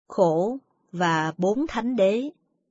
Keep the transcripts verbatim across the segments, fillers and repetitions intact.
khổ và bốn thánh đế.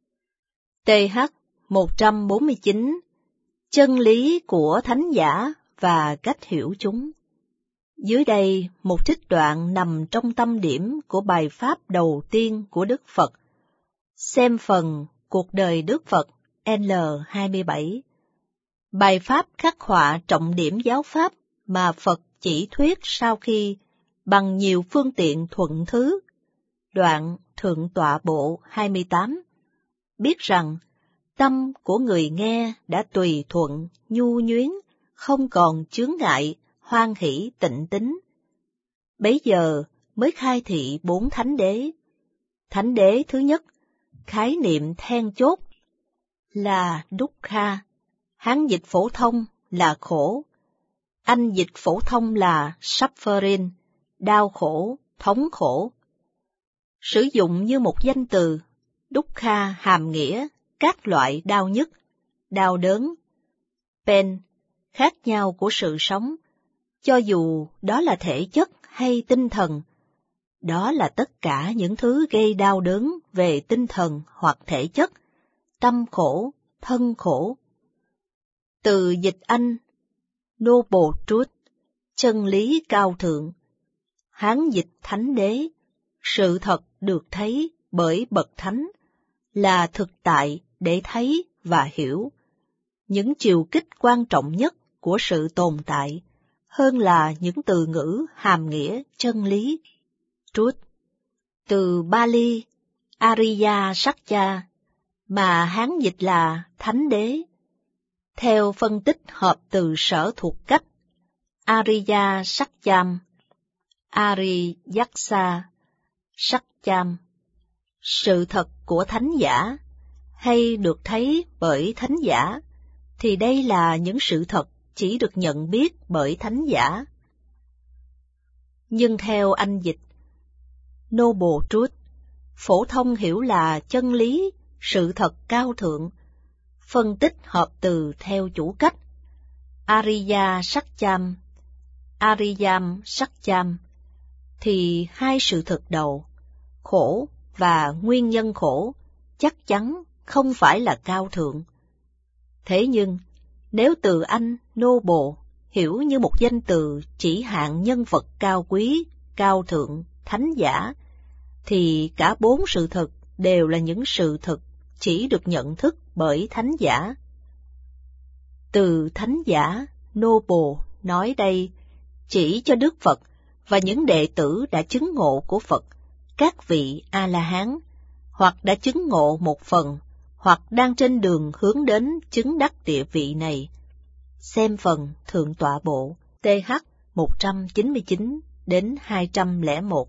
tê hát một trăm bốn mươi chín. Chân lý của thánh giả và cách hiểu chúng. Dưới đây một trích đoạn nằm trong tâm điểm của bài pháp đầu tiên của Đức Phật. Xem phần Cuộc đời Đức Phật N hai mươi bảy. Bài pháp khắc họa trọng điểm giáo pháp mà Phật chỉ thuyết sau khi bằng nhiều phương tiện thuận thứ. Đoạn Thượng Tọa Bộ hai mươi tám. Biết rằng tâm của người nghe đã tùy thuận, nhu nhuyến, không còn chướng ngại, hoan hỷ tịnh tín. Bấy giờ mới khai thị bốn thánh đế. Thánh đế thứ nhất, khái niệm then chốt là Dukkha, Hán dịch phổ thông là khổ, Anh dịch phổ thông là suffering, đau khổ, thống khổ. Sử dụng như một danh từ, Dukkha hàm nghĩa các loại đau nhức, đau đớn, pain, khác nhau của sự sống, cho dù đó là thể chất hay tinh thần. Đó là tất cả những thứ gây đau đớn về tinh thần hoặc thể chất, tâm khổ, thân khổ. Từ dịch Anh, Noble Truth, chân lý cao thượng, Hán dịch thánh đế, sự thật được thấy bởi bậc thánh, là thực tại để thấy và hiểu. Những chiều kích quan trọng nhất của sự tồn tại, hơn là những từ ngữ hàm nghĩa chân lý. Truth, từ Bali, Ariya Satya, mà Hán dịch là thánh đế. Theo phân tích hợp từ sở thuộc cách, Ariya Satyam, Ariyaksa, Satyam, sự thật của thánh giả, hay được thấy bởi thánh giả, thì đây là những sự thật chỉ được nhận biết bởi thánh giả. Nhưng theo Anh dịch, Noble Truth, phổ thông hiểu là chân lý, sự thật cao thượng. Phân tích hợp từ theo chủ cách, Ariya Satyam, Ariyam Satyam, thì hai sự thật đầu, khổ và nguyên nhân khổ, chắc chắn không phải là cao thượng. Thế nhưng, nếu từ Anh noble hiểu như một danh từ chỉ hạn nhân vật cao quý, cao thượng, thánh giả, thì cả bốn sự thật đều là những sự thật chỉ được nhận thức bởi thánh giả. Từ thánh giả, noble nói đây chỉ cho Đức Phật và những đệ tử đã chứng ngộ của Phật, các vị A-la-hán, hoặc đã chứng ngộ một phần, hoặc đang trên đường hướng đến chứng đắc địa vị này. Xem phần Thượng Tọa Bộ tê hát một trăm chín mươi chín đến hai trăm lẻ một.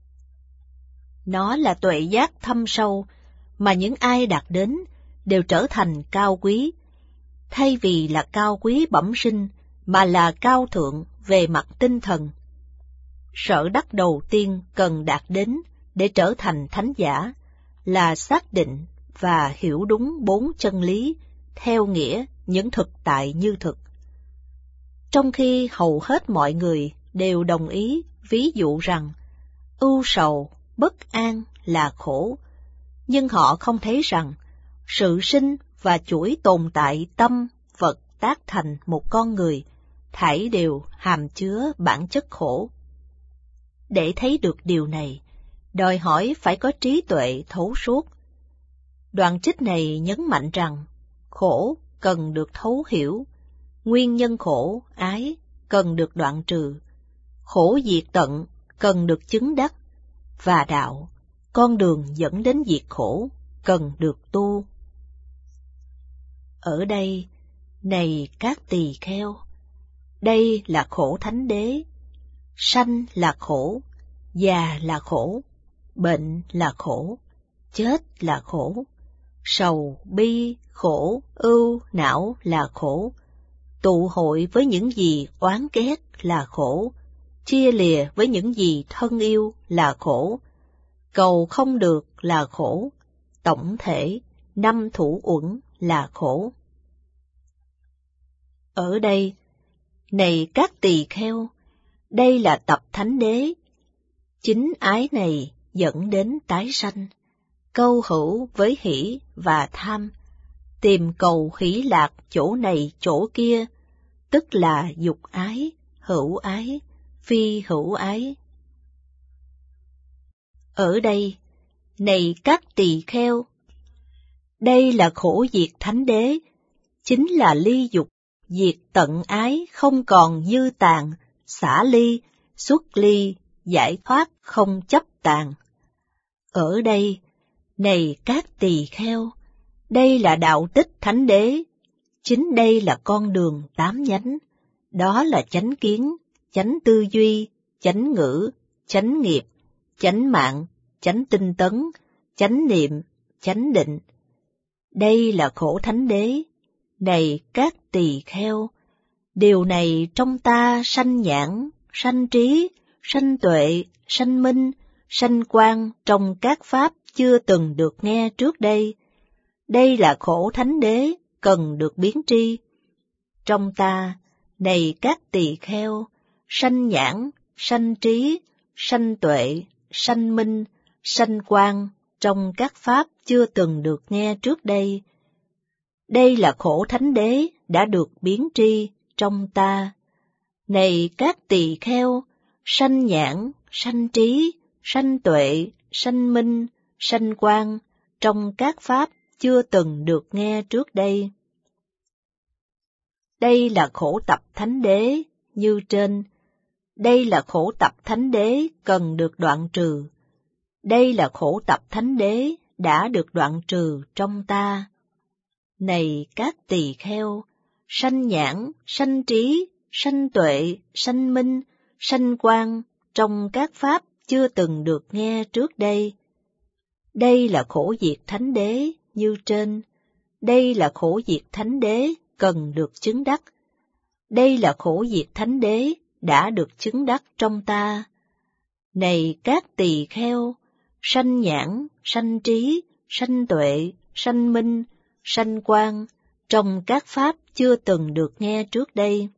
Nó là tuệ giác thâm sâu mà những ai đạt đến đều trở thành cao quý, thay vì là cao quý bẩm sinh mà là cao thượng về mặt tinh thần. Sở đắc đầu tiên cần đạt đến để trở thành thánh giả là xác định và hiểu đúng bốn chân lý theo nghĩa những thực tại như thực. Trong khi hầu hết mọi người đều đồng ý ví dụ rằng ưu sầu, bất an là khổ, nhưng họ không thấy rằng sự sinh và chuỗi tồn tại tâm, vật tác thành một con người, thảy đều hàm chứa bản chất khổ. Để thấy được điều này, đòi hỏi phải có trí tuệ thấu suốt. Đoạn trích này nhấn mạnh rằng khổ cần được thấu hiểu, nguyên nhân khổ, ái, cần được đoạn trừ, khổ diệt tận cần được chứng đắc, và đạo, con đường dẫn đến diệt khổ, cần được tu. Ở đây, này các tỳ kheo, đây là khổ thánh đế. Sanh là khổ, già là khổ, bệnh là khổ, chết là khổ, sầu, bi, khổ, ưu, não là khổ, tụ hội với những gì oán ghét là khổ, chia lìa với những gì thân yêu là khổ, cầu không được là khổ, tổng thể, năm thủ uẩn là khổ. Ở đây, này các tỳ kheo, đây là tập thánh đế. Chính ái này dẫn đến tái sanh, câu hữu với hỷ và tham, tìm cầu hỷ lạc chỗ này chỗ kia, tức là dục ái, hữu ái, phi hữu ái. Ở đây, này các tỳ kheo, đây là khổ diệt thánh đế, chính là ly dục, diệt tận ái không còn dư tàn, xả ly, xuất ly, giải thoát không chấp tàn. Ở đây, này các tỳ kheo, đây là đạo tích thánh đế, chính đây là con đường tám nhánh, đó là chánh kiến, chánh tư duy, chánh ngữ, chánh nghiệp, chánh mạng, chánh tinh tấn, chánh niệm, chánh định. Đây là khổ thánh đế, này các tỳ kheo, điều này trong ta sanh nhãn, sanh trí, sanh tuệ, sanh minh, sanh quang trong các pháp chưa từng được nghe trước đây. Đây là khổ thánh đế, cần được biến tri. Trong ta, này các tỳ kheo, sanh nhãn, sanh trí, sanh tuệ, sanh minh, sanh quang trong các pháp chưa từng được nghe trước đây. Đây là khổ thánh đế đã được biến tri trong ta. Này các tỳ kheo, sanh nhãn, sanh trí, sanh tuệ, sanh minh, sanh quang trong các pháp chưa từng được nghe trước đây. Đây là khổ tập thánh đế như trên. Đây là khổ tập thánh đế cần được đoạn trừ. Đây là khổ tập thánh đế đã được đoạn trừ trong ta. Này các tỳ kheo, sanh nhãn, sanh trí, sanh tuệ, sanh minh, sanh quang trong các pháp chưa từng được nghe trước đây. Đây là khổ diệt thánh đế như trên. Đây là khổ diệt thánh đế cần được chứng đắc. Đây là khổ diệt thánh đế đã được chứng đắc trong ta. Này các tỳ kheo, sanh nhãn, sanh trí, sanh tuệ, sanh minh, sanh quang trong các pháp chưa từng được nghe trước đây.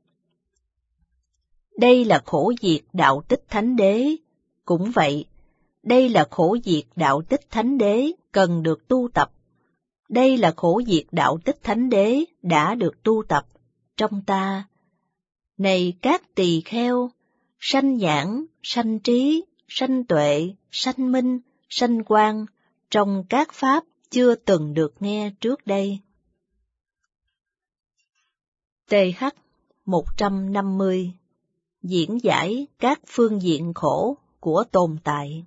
Đây là khổ diệt đạo tích thánh đế. Cũng vậy, đây là khổ diệt đạo tích thánh đế cần được tu tập. Đây là khổ diệt đạo tích thánh đế đã được tu tập trong ta. Này các tỳ kheo, sanh nhãn, sanh trí, sanh tuệ, sanh minh, sanh quang trong các pháp chưa từng được nghe trước đây. T H một trăm năm mươi Diễn giải các phương diện khổ của tồn tại.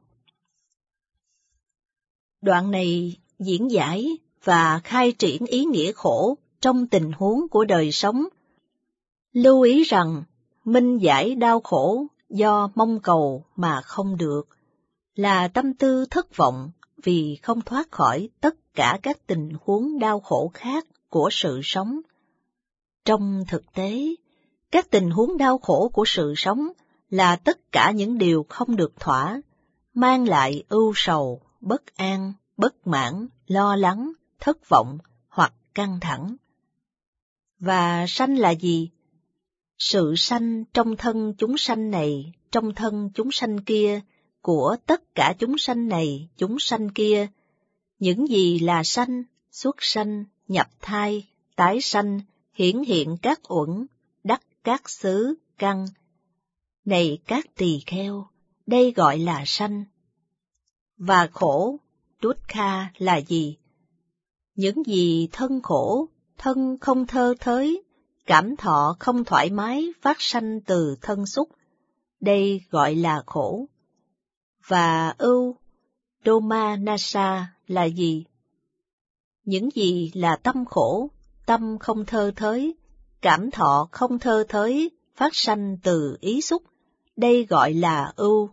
Đoạn này diễn giải và khai triển ý nghĩa khổ trong tình huống của đời sống. Lưu ý rằng, minh giải đau khổ do mong cầu mà không được, là tâm tư thất vọng vì không thoát khỏi tất cả các tình huống đau khổ khác của sự sống. Trong thực tế, các tình huống đau khổ của sự sống là tất cả những điều không được thỏa, mang lại ưu sầu, bất an, bất mãn, lo lắng, thất vọng hoặc căng thẳng. Và sanh là gì? Sự sanh trong thân chúng sanh này, trong thân chúng sanh kia, của tất cả chúng sanh này, chúng sanh kia. Những gì là sanh, xuất sanh, nhập thai, tái sanh, hiển hiện các uẩn, đắc các xứ, căn. Này các tỳ kheo, đây gọi là sanh. Và khổ, dukkha là gì? Những gì thân khổ, thân không thơ thới, cảm thọ không thoải mái phát sanh từ thân xúc, đây gọi là khổ. Và ưu, domanassa là gì? Những gì là tâm khổ, tâm không thơ thới, cảm thọ không thơ thới phát sanh từ ý xúc, đây gọi là ưu.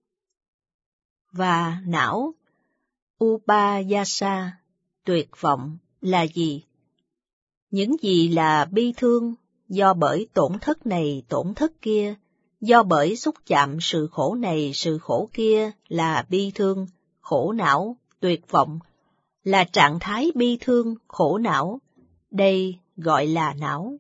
Và não, upayasa, tuyệt vọng là gì? Những gì là bi thương, do bởi tổn thất này tổn thất kia, do bởi xúc chạm sự khổ này sự khổ kia là bi thương, khổ não, tuyệt vọng, là trạng thái bi thương, khổ não, đây gọi là não.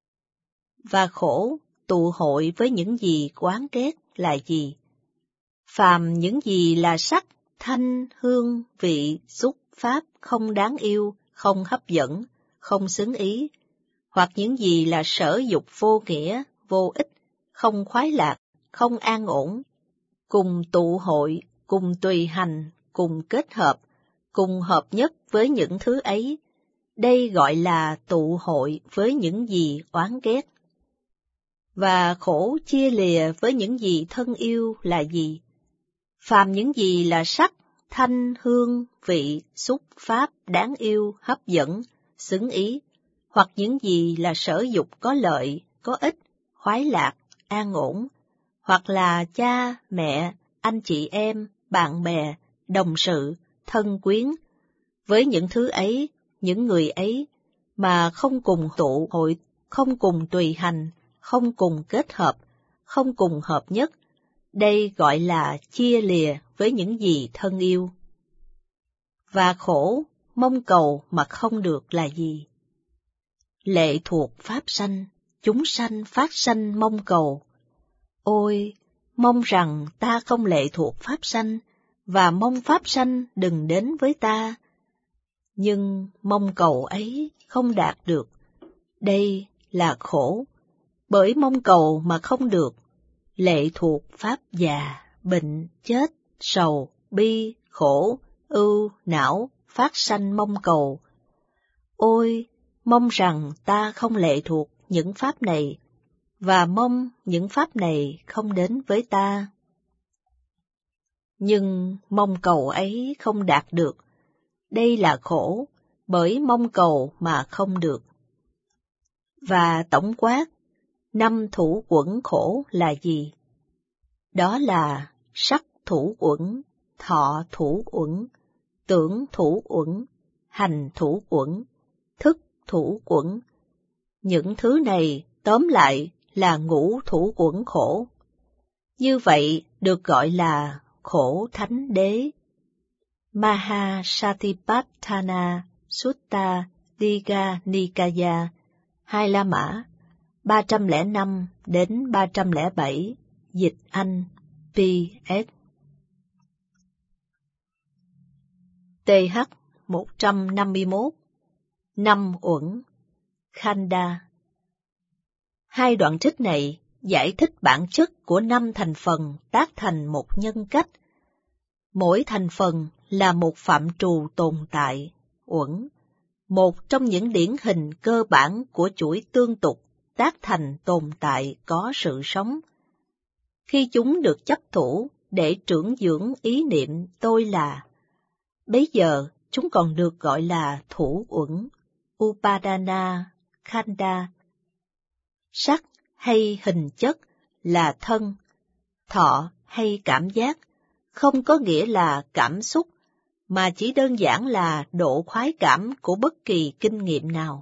Và khổ, tụ hội với những gì quán ghét là gì? Phàm những gì là sắc, thanh, hương, vị, xúc, pháp không đáng yêu, không hấp dẫn, không xứng ý, hoặc những gì là sở dục vô nghĩa, vô ích, không khoái lạc, không an ổn, cùng tụ hội, cùng tùy hành, cùng kết hợp, cùng hợp nhất với những thứ ấy, đây gọi là tụ hội với những gì oán ghét. Và khổ chia lìa với những gì thân yêu là gì? Phàm những gì là sắc, thanh, hương, vị, xúc, pháp đáng yêu, hấp dẫn, xứng ý, hoặc những gì là sở dục có lợi, có ích, khoái lạc, an ổn, hoặc là cha, mẹ, anh chị em, bạn bè, đồng sự, thân quyến. Với những thứ ấy, những người ấy, mà không cùng tụ hội, không cùng tùy hành, không cùng kết hợp, không cùng hợp nhất, đây gọi là chia lìa với những gì thân yêu. Và khổ, mong cầu mà không được là gì? Lệ thuộc pháp sanh, chúng sanh phát sanh mong cầu. Ôi, mong rằng ta không lệ thuộc pháp sanh, và mong pháp sanh đừng đến với ta. Nhưng mong cầu ấy không đạt được, đây là khổ, bởi mong cầu mà không được, lệ thuộc pháp già, bệnh, chết, sầu, bi, khổ, ưu, não, phát sanh mong cầu. Ôi, mong rằng ta không lệ thuộc những pháp này, và mong những pháp này không đến với ta. Nhưng mong cầu ấy không đạt được, đây là khổ, bởi mong cầu mà không được. Và tổng quát, năm thủ uẩn khổ là gì? Đó là sắc thủ uẩn, thọ thủ uẩn, tưởng thủ uẩn, hành thủ uẩn, thức thủ uẩn. Những thứ này tóm lại là ngũ thủ uẩn khổ. Như vậy được gọi là khổ thánh đế. Mahasatipatthana Sutta Digha Nikaya, Hai La Mã, ba trăm lẻ năm đến ba trăm lẻ bảy, dịch Anh, pê ét. tê hát một trăm năm mươi mốt, năm uẩn, Khanda. Hai đoạn trích này giải thích bản chất của năm thành phần tác thành một nhân cách. Mỗi thành phần là một phạm trù tồn tại, uẩn, một trong những điển hình cơ bản của chuỗi tương tục tác thành tồn tại có sự sống. Khi chúng được chấp thủ để trưởng dưỡng ý niệm tôi là, bấy giờ chúng còn được gọi là thủ uẩn, Upadana, Khanda. Sắc hay hình chất là thân, thọ hay cảm giác không có nghĩa là cảm xúc, mà chỉ đơn giản là độ khoái cảm của bất kỳ kinh nghiệm nào.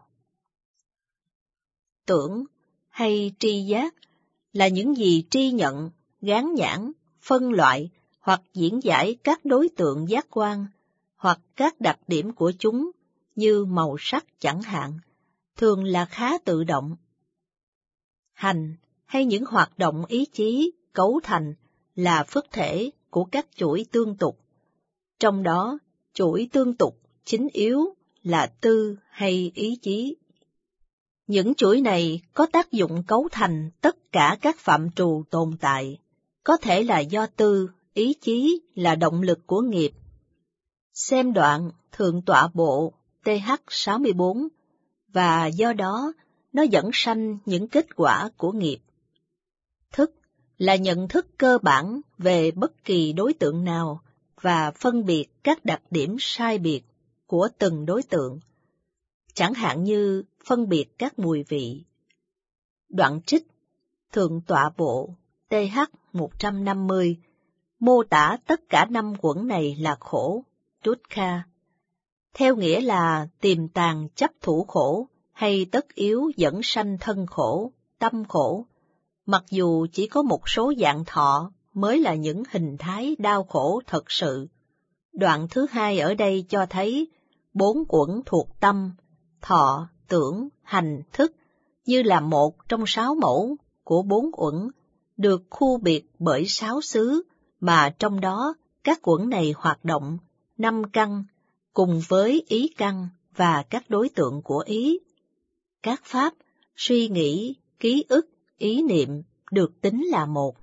Tưởng hay tri giác là những gì tri nhận, gán nhãn, phân loại hoặc diễn giải các đối tượng giác quan, hoặc các đặc điểm của chúng như màu sắc chẳng hạn, thường là khá tự động. Hành hay những hoạt động ý chí cấu thành là phức thể của các chuỗi tương tục. Trong đó, chuỗi tương tục chính yếu là tư hay ý chí. Những chuỗi này có tác dụng cấu thành tất cả các phạm trù tồn tại, có thể là do tư, ý chí là động lực của nghiệp. Xem đoạn Thượng tọa bộ tê hát sáu mươi bốn, và do đó nó dẫn sanh những kết quả của nghiệp. Thức là nhận thức cơ bản về bất kỳ đối tượng nào và phân biệt các đặc điểm sai biệt của từng đối tượng, chẳng hạn như phân biệt các mùi vị. Đoạn trích Thượng tọa bộ tê hát một trăm năm mươi mô tả tất cả năm uẩn này là khổ, dukkha, theo nghĩa là tiềm tàng chấp thủ khổ hay tất yếu dẫn sanh thân khổ, tâm khổ, mặc dù chỉ có một số dạng thọ mới là những hình thái đau khổ thật sự. Đoạn thứ hai ở đây cho thấy bốn uẩn thuộc tâm, thọ, tưởng, hành, thức như là một trong sáu mẫu của bốn uẩn, được khu biệt bởi sáu xứ mà trong đó các quẩn này hoạt động năm căn cùng với ý căn và các đối tượng của ý. Các pháp, suy nghĩ, ký ức, ý niệm được tính là một.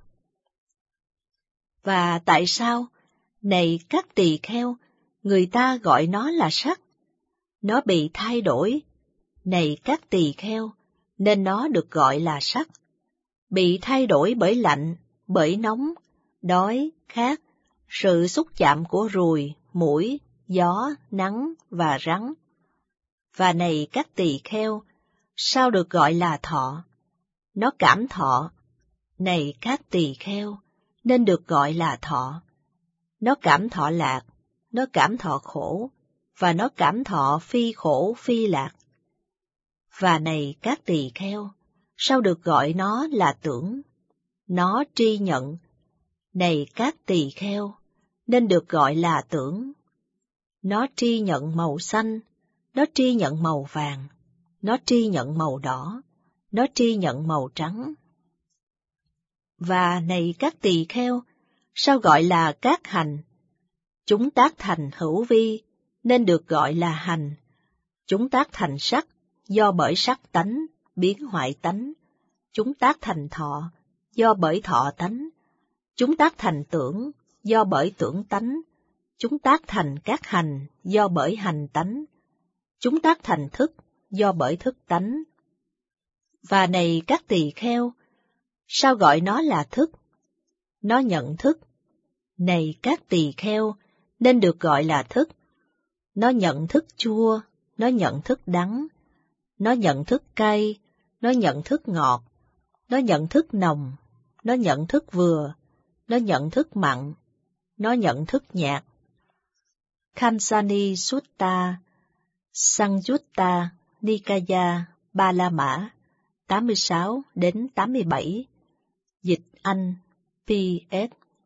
Và tại sao, này các tỳ kheo, người ta gọi nó là sắc? Nó bị thay đổi. Này các tỳ kheo, nên nó được gọi là sắc. Bị thay đổi bởi lạnh, bởi nóng, đói, khát, sự xúc chạm của ruồi, muỗi, gió, nắng và rắn. Và này các tỳ kheo, sao được gọi là thọ? Nó cảm thọ. Này các tỳ kheo, nên được gọi là thọ. Nó cảm thọ lạc, nó cảm thọ khổ, và nó cảm thọ phi khổ phi lạc. Và này các tỳ kheo, sao được gọi nó là tưởng? Nó tri nhận. Này các tỳ kheo, nên được gọi là tưởng. Nó tri nhận màu xanh, nó tri nhận màu vàng, nó tri nhận màu đỏ, nó tri nhận màu trắng. Và này các tỳ kheo, sao gọi là các hành? Chúng tác thành hữu vi, nên được gọi là hành. Chúng tác thành sắc, do bởi sắc tánh, biến hoại tánh. Chúng tác thành thọ, do bởi thọ tánh. Chúng tác thành tưởng, do bởi tưởng tánh. Chúng tác thành các hành, do bởi hành tánh. Chúng tác thành thức, do bởi thức tánh. Và này các tỳ kheo, sao gọi nó là thức? Nó nhận thức. Này các tỳ kheo, nên được gọi là thức. Nó nhận thức chua, nó nhận thức đắng, nó nhận thức cay, nó nhận thức ngọt, nó nhận thức nồng, nó nhận thức vừa, nó nhận thức mặn, nó nhận thức nhạt. Khamsani Sutta, Sangyutta Nikaya Ba La Mã, tám mươi sáu đến tám mươi bảy, dịch Anh, pê ét.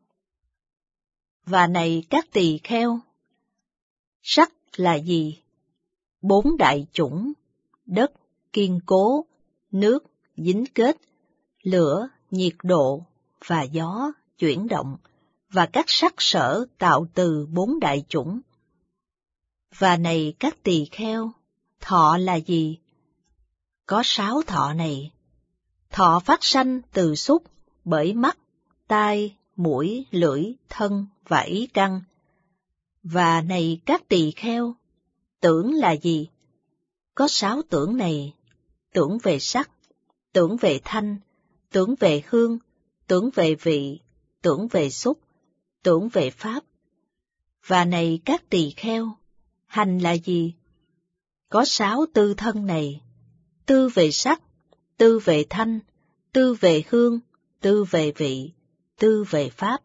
Và này các tỳ kheo, sắc là gì? Bốn đại chủng: đất, kiên cố; nước, dính kết; lửa, nhiệt độ; và gió, chuyển động, và các sắc sở tạo từ bốn đại chủng. Và này các tỳ kheo, thọ là gì? Có sáu thọ này. Thọ phát sanh từ xúc, bởi mắt, tai, mũi, lưỡi, thân và ý căn. Và này các tỳ kheo, tưởng là gì? Có sáu tưởng này: tưởng về sắc, tưởng về thanh, tưởng về hương, tưởng về vị, tưởng về xúc, tưởng về pháp. Và này các tỳ kheo, hành là gì? Có sáu tư thân này: tư về sắc, tư về thanh, tư về hương, tư về vị, tư về pháp.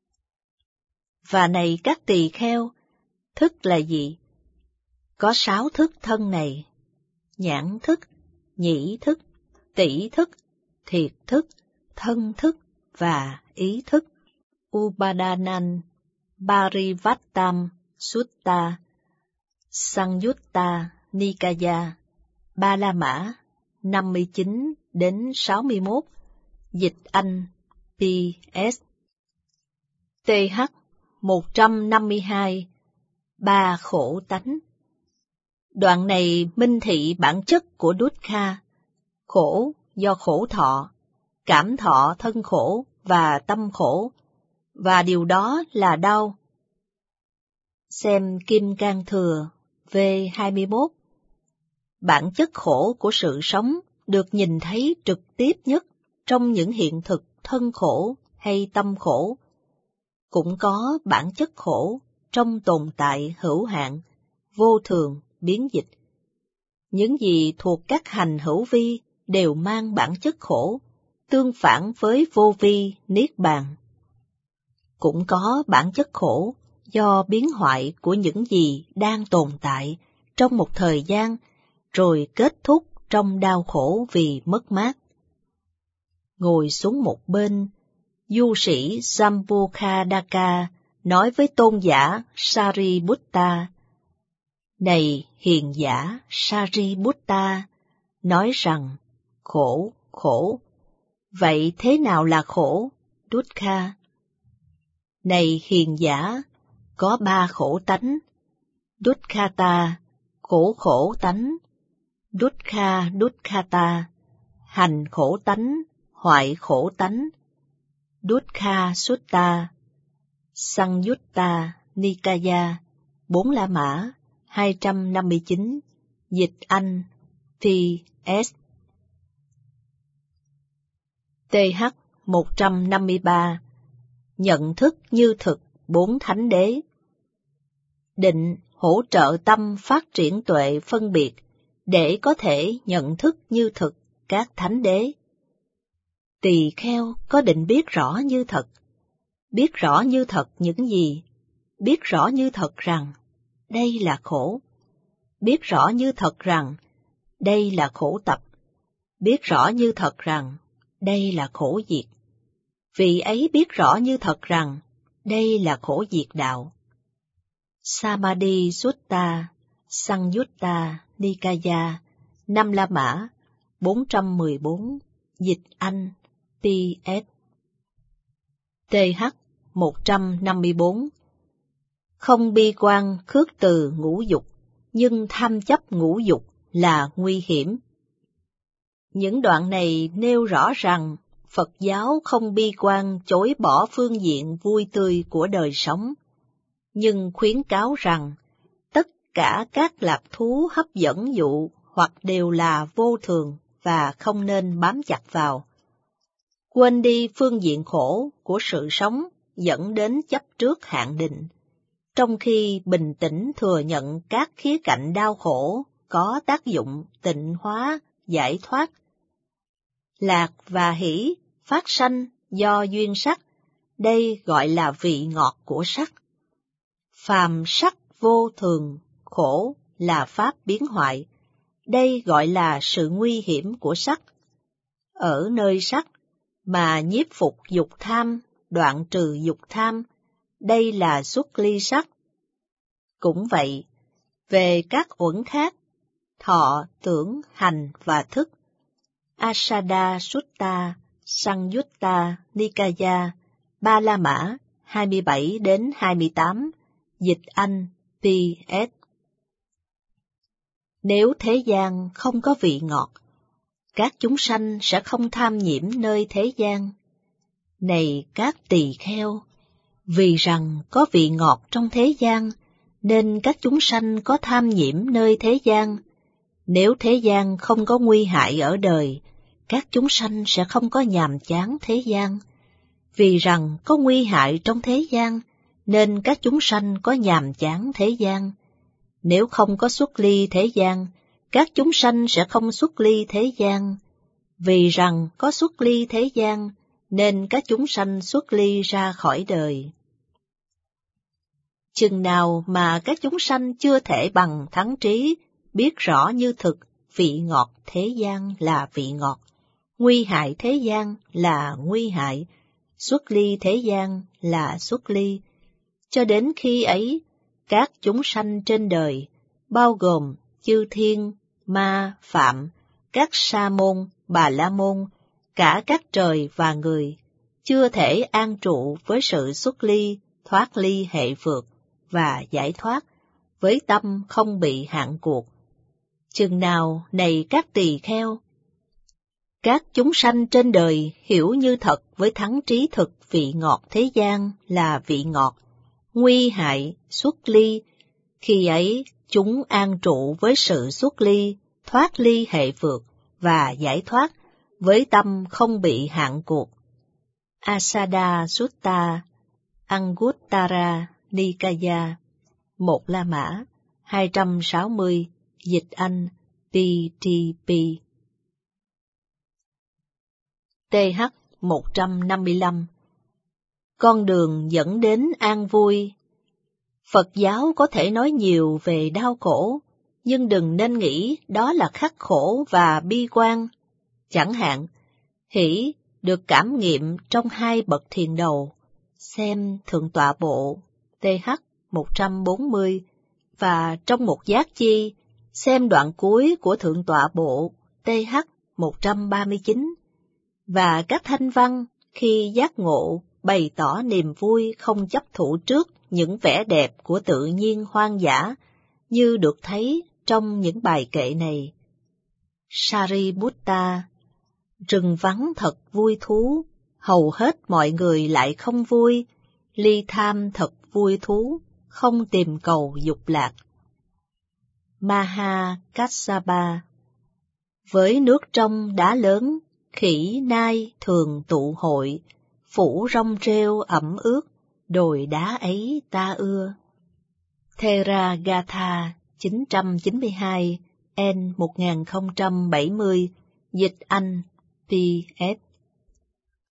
Và này các tỳ kheo, thức là gì? Có sáu thức thân này: nhãn thức, nhĩ thức, tỷ thức, thiệt thức, thân thức và ý thức. Upadanam Parivattam Sutta, Sangyutta Nikaya Ba La Mã, năm mươi chín đến sáu mươi mốt, dịch Anh, pê ét. tê hát một trăm năm mươi hai, ba khổ tánh. Đoạn này minh thị bản chất của dukkha, khổ do khổ thọ, cảm thọ thân khổ và tâm khổ, và điều đó là đau. Xem Kim Cang Thừa, V hai mươi mốt. Bản chất khổ của sự sống được nhìn thấy trực tiếp nhất trong những hiện thực thân khổ hay tâm khổ. Cũng có bản chất khổ trong tồn tại hữu hạn, vô thường, biến dịch. Những gì thuộc các hành hữu vi đều mang bản chất khổ, tương phản với vô vi, niết bàn. Cũng có bản chất khổ do biến hoại của những gì đang tồn tại trong một thời gian, rồi kết thúc trong đau khổ vì mất mát. Ngồi xuống một bên, du sĩ Sambukadaka nói với tôn giả Sariputta: Này hiền giả Sariputta, nói rằng khổ, khổ. Vậy thế nào là khổ, dukkha? Này hiền giả, có ba khổ tánh. Dukkata, khổ khổ tánh. Dukkha dukkata, hành khổ tánh, hoại khổ tánh. Dukkha sutta, Sangyutta Nikaya, bốn La Mã, hai trăm năm mươi chín, dịch Anh, pê ét. tê hát một trăm năm mươi ba, nhận thức như thực bốn thánh đế. Định hỗ trợ tâm phát triển tuệ phân biệt để có thể nhận thức như thực các thánh đế. Tỳ kheo có định biết rõ như thật. Biết rõ như thật những gì? Biết rõ như thật rằng đây là khổ. Biết rõ như thật rằng đây là khổ tập. Biết rõ như thật rằng đây là khổ diệt. Vị ấy biết rõ như thật rằng đây là khổ diệt đạo. Samadhi Sutta, Sangyutta Nikaya, năm La Mã, bốn trăm mười bốn, dịch Anh, pê ét. tê hát một trăm năm mươi bốn, không bi quan khước từ ngũ dục, nhưng tham chấp ngũ dục là nguy hiểm. Những đoạn này nêu rõ rằng Phật giáo không bi quan chối bỏ phương diện vui tươi của đời sống, nhưng khuyến cáo rằng tất cả các lạc thú hấp dẫn dụ hoặc đều là vô thường và không nên bám chặt vào. Quên đi phương diện khổ của sự sống dẫn đến chấp trước hạn định, trong khi bình tĩnh thừa nhận các khía cạnh đau khổ có tác dụng tịnh hóa, giải thoát. Lạc và hỷ phát sanh do duyên sắc, đây gọi là vị ngọt của sắc. Phàm sắc vô thường, khổ là pháp biến hoại, đây gọi là sự nguy hiểm của sắc. Ở nơi sắc mà nhiếp phục dục tham, đoạn trừ dục tham, đây là xuất ly sắc. Cũng vậy, về các uẩn khác, thọ, tưởng, hành và thức, Asada Sutta, Sangyutta Nikaya, ba La Mã, hai mươi bảy đến hai mươi tám, dịch Anh, pê ét. Nếu thế gian không có vị ngọt, các chúng sanh sẽ không tham nhiễm nơi thế gian. Này các tỳ kheo, vì rằng có vị ngọt trong thế gian, nên các chúng sanh có tham nhiễm nơi thế gian. Nếu thế gian không có nguy hại ở đời, các chúng sanh sẽ không có nhàm chán thế gian. Vì rằng có nguy hại trong thế gian, nên các chúng sanh có nhàm chán thế gian. Nếu không có xuất ly thế gian, các chúng sanh sẽ không xuất ly thế gian. Vì rằng có xuất ly thế gian, nên các chúng sanh xuất ly ra khỏi đời. Chừng nào mà các chúng sanh chưa thể bằng thắng trí, biết rõ như thực, vị ngọt thế gian là vị ngọt, nguy hại thế gian là nguy hại, xuất ly thế gian là xuất ly, cho đến khi ấy, các chúng sanh trên đời, bao gồm chư thiên, ma, phạm, các sa môn, bà la môn, cả các trời và người, chưa thể an trụ với sự xuất ly, thoát ly hệ vượt và giải thoát, với tâm không bị hạn cuộc. Chừng nào này các tỳ kheo, các chúng sanh trên đời hiểu như thật với thắng trí thực vị ngọt thế gian là vị ngọt, nguy hại, xuất ly, khi ấy chúng an trụ với sự xuất ly, thoát ly hệ vượt và giải thoát, với tâm không bị hạn cuộc. Asada Sutta, Anguttara Nikaya, một La Mã, hai trăm sáu mươi, dịch Anh, pê tê pê. tê hát một trăm năm mươi lăm, con đường dẫn đến an vui. Phật giáo có thể nói nhiều về đau khổ, nhưng đừng nên nghĩ đó là khắc khổ và bi quan. Chẳng hạn, hỷ được cảm nghiệm trong hai bậc thiền đầu, xem Thượng Tọa Bộ tê hát một trăm bốn mươi, và trong một giác chi, xem đoạn cuối của Thượng Tọa Bộ tê hát một trăm ba mươi chín, và các thanh văn khi giác ngộ bày tỏ niềm vui không chấp thủ trước những vẻ đẹp của tự nhiên hoang dã như được thấy trong những bài kệ này. Sariputta: rừng vắng thật vui thú, hầu hết mọi người lại không vui, ly tham thật vui thú, không tìm cầu dục lạc. Mahakassapa: với nước trong đá lớn, khỉ nai thường tụ hội, phủ rong rêu ẩm ướt, đồi đá ấy ta ưa. Theragatha chín trăm chín mươi hai, N một nghìn không trăm bảy mươi, dịch Anh, P S